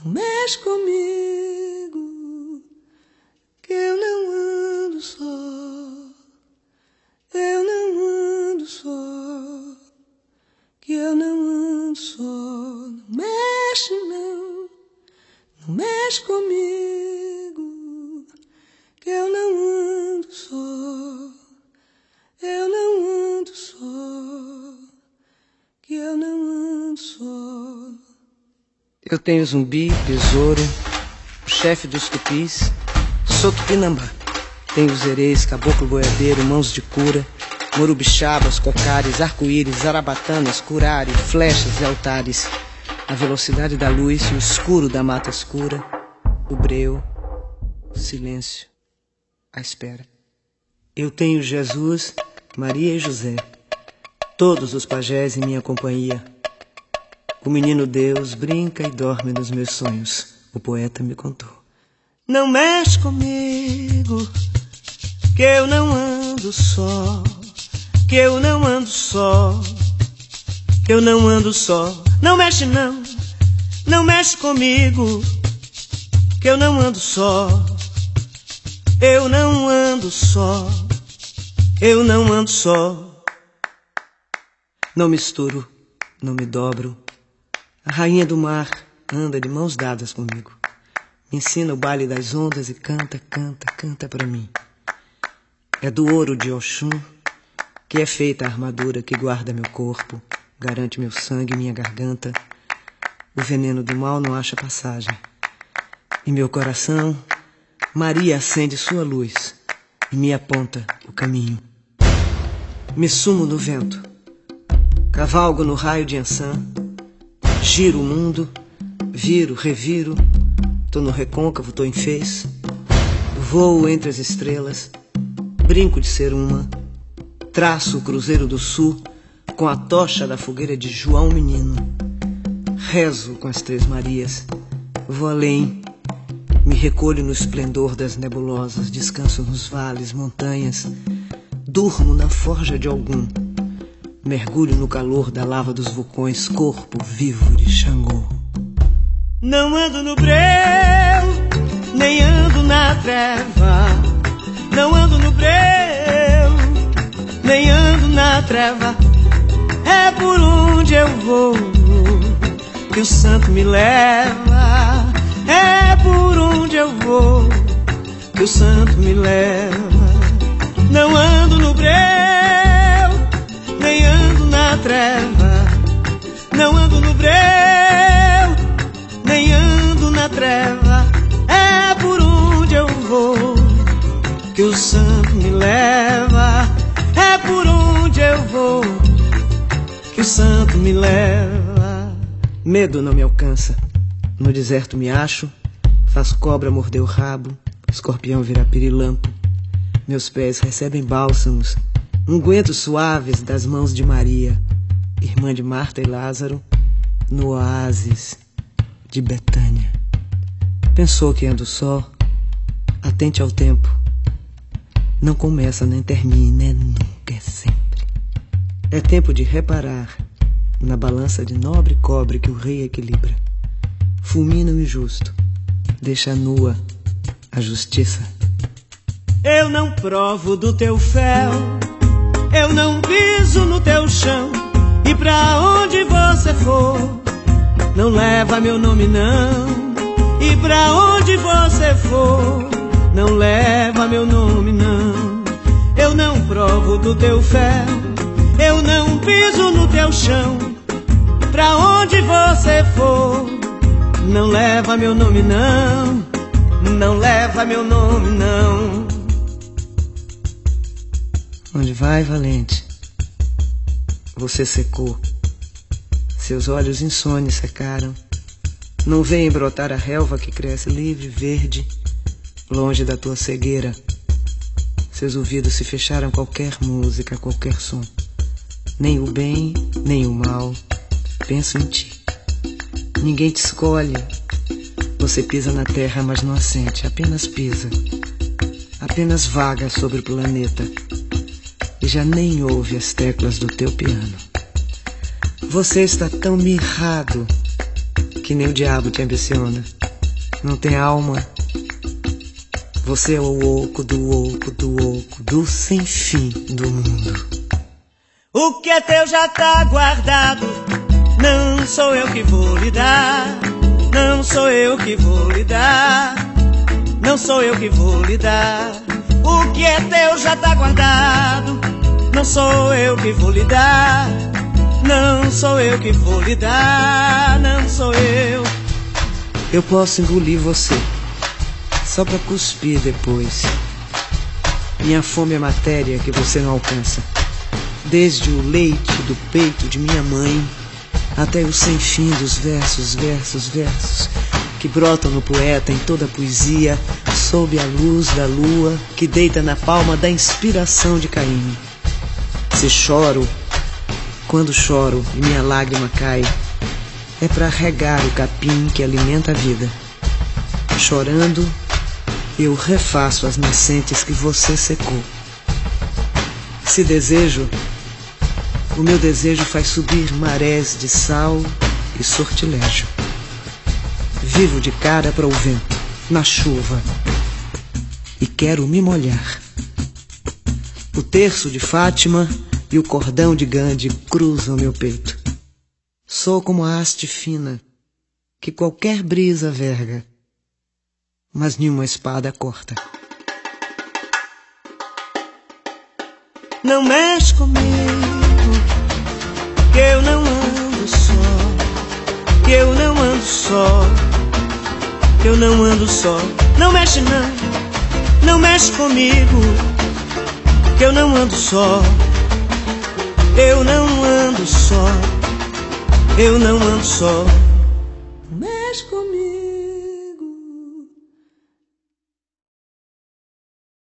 não mexe comigo, que eu não ando só, eu não ando só, que eu não ando só. Não mexe não, não mexe comigo, que eu não ando só, eu não ando só, que eu não ando só. Eu tenho Zumbi, Besouro, o chefe dos tupis, sou Tupinambá. Tenho os Erês, caboclo boiadeiro, mãos de cura, morubixabas, cocares, arco-íris, zarabatanas, curare, flechas e altares. A velocidade da luz, o escuro da mata escura, o breu, o silêncio, a espera. Eu tenho Jesus, Maria e José, todos os pajés em minha companhia. O menino Deus brinca e dorme nos meus sonhos, o poeta me contou. Não mexe comigo, que eu não ando só, que eu não ando só, que eu não ando só. Não mexe não, não mexe comigo, que eu não ando só, eu não ando só, eu não ando só. Não misturo, não me dobro. A rainha do mar anda de mãos dadas comigo. Me ensina o baile das ondas e canta, canta, canta pra mim. É do ouro de Oxum que é feita a armadura que guarda meu corpo, garante meu sangue e minha garganta. O veneno do mal não acha passagem. Em meu coração, Maria acende sua luz e me aponta o caminho. Me sumo no vento, cavalgo no raio de Ançã, giro o mundo, viro, reviro, tô no recôncavo, tô em fez, voo entre as estrelas, brinco de ser uma, traço o Cruzeiro do Sul com a tocha da fogueira de João Menino, rezo com as Três Marias, vou além, me recolho no esplendor das nebulosas, descanso nos vales, montanhas, durmo na forja de algum, mergulho no calor da lava dos vulcões, corpo vivo de Xangô. Não ando no breu, nem ando na treva. Não ando no breu, nem ando na treva. É por onde eu vou que o santo me leva. É por onde eu vou que o santo me leva. Não ando no breu, nem ando na treva. Não ando no breu, nem ando na treva. É por onde eu vou que o santo me leva. É por onde eu vou que o santo me leva. Medo não me alcança, no deserto me acho, faço cobra morder o rabo, escorpião virar pirilampo. Meus pés recebem bálsamos, ungüentos suaves das mãos de Maria, irmã de Marta e Lázaro, no oásis de Betânia. Pensou que ando só? Atente ao tempo. Não começa nem termina, é nunca, é sempre. É tempo de reparar na balança de nobre cobre que o rei equilibra. Fulmina o injusto, deixa nua a justiça. Eu não provo do teu fel, eu não piso no teu chão, e pra onde você for, não leva meu nome não. E pra onde você for, não leva meu nome não. Eu não provo do teu fel, eu não piso no teu chão, pra onde você for, não leva meu nome não. Não leva meu nome não. Onde vai, valente? Você secou, seus olhos insones secaram. Não vem brotar a relva que cresce livre, verde, longe da tua cegueira. Seus ouvidos se fecharam a qualquer música, a qualquer som. Nem o bem, nem o mal, penso em ti. Ninguém te escolhe. Você pisa na terra, mas não assente, apenas pisa. Apenas vaga sobre o planeta. E já nem ouve as teclas do teu piano. Você está tão mirrado que nem o diabo te ambiciona. Não tem alma. Você é o oco do oco do oco, do sem fim do mundo. O que é teu já tá guardado. Não sou eu que vou lhe dar. Não sou eu que vou lhe dar. Não sou eu que vou lhe dar. O que é teu já tá guardado. Não sou eu que vou lhe dar. Não sou eu que vou lhe dar. Não sou eu. Eu posso engolir você, só pra cuspir depois. Minha fome é matéria que você não alcança. Desde o leite do peito de minha mãe até o sem fim dos versos, versos, versos que brotam no poeta em toda a poesia, sob a luz da lua que deita na palma da inspiração de Caim. Se choro, quando choro e minha lágrima cai, é para regar o capim que alimenta a vida. Chorando, eu refaço as nascentes que você secou. Se desejo, o meu desejo faz subir marés de sal e sortilégio. Vivo de cara para o vento, na chuva, e quero me molhar. O terço de Fátima e o cordão de Gandhi cruzam meu peito. Sou como a haste fina que qualquer brisa verga, mas nenhuma espada corta. Não mexe comigo, que eu não ando só, que eu não ando só, que eu não ando só. Não mexe não, não mexe comigo, que eu não ando só, eu não ando só, eu não ando só. Mexe comigo.